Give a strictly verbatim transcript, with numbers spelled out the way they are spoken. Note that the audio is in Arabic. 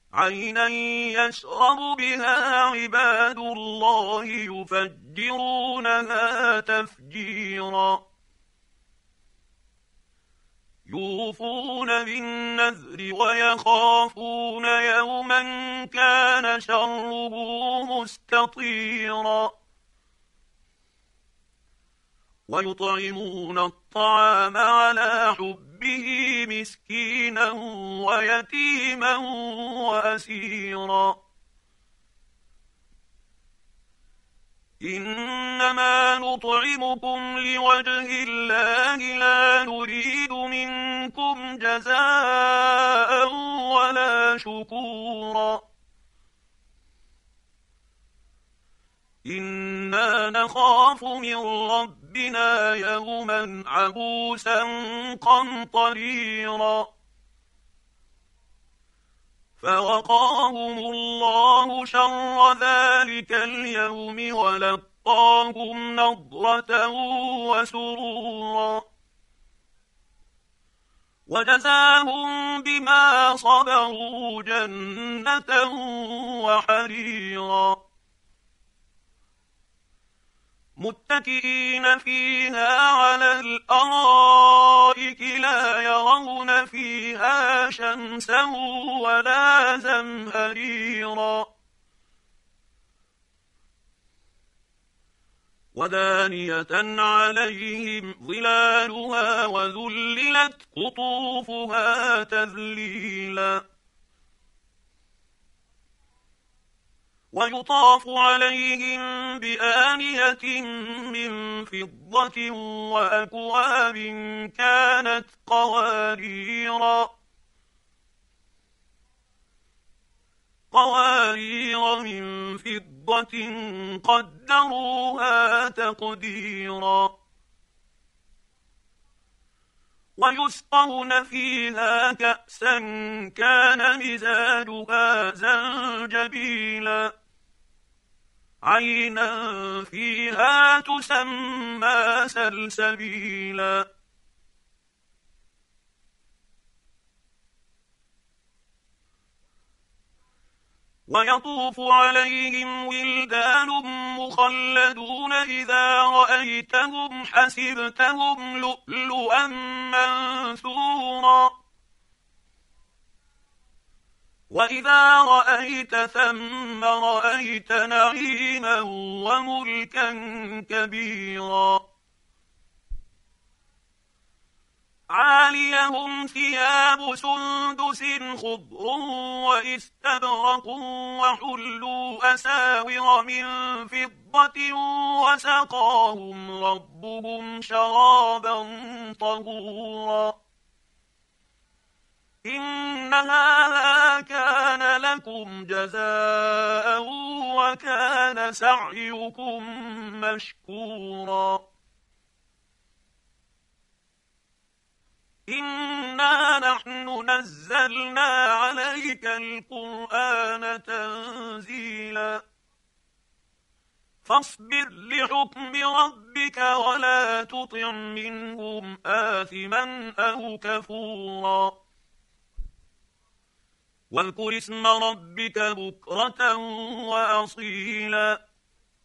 عينا يشرب بها عباد الله يفجرونها تفجيرا يوفون بالنذر ويخافون يوما كان شره مستطيرا ويطعمون الطعام على حبه مسكينا ويتيما وأسيرا إنما نطعمكم لوجه الله لا نريد منكم جزاء ولا شكورا إنا نخاف من ربنا يوما عبوسا قمطريرا فوقاهم الله شر ذلك اليوم ولقاهم نضرة وسرورا وجزاهم بما صبروا جنة وحريرا متكئين فيها على الأرائك لا يرون فيها شمسا ولا زمهريرا ودانية عليهم ظلالها وذللت قطوفها تذليلا ويطاف عليهم بآنية من فضة وأكواب كانت قواريرا قوارير من فضة قدروها تقديرا ويسقون فيها كأسا كان مزاجها زنجبيلا عينا فيها تسمى سلسبيلا ويطوف عليهم ولدان مخلدون إذا رأيتهم حسبتهم لؤلؤا منثورا وإذا رأيت ثم رأيت نعيما وملكا كبيرا عاليهم ثياب سندس خضر واستبرق وحلوا أساور من فضة وسقاهم ربهم شرابا طهورا إن هذا كان لكم جزاء وكان سعيكم مشكورا إنا نحن نزلنا عليك القرآن تنزيلا فاصبر لحكم ربك ولا تطع منهم آثما أو كفورا واذكر اسم ربك بكرة وأصيلا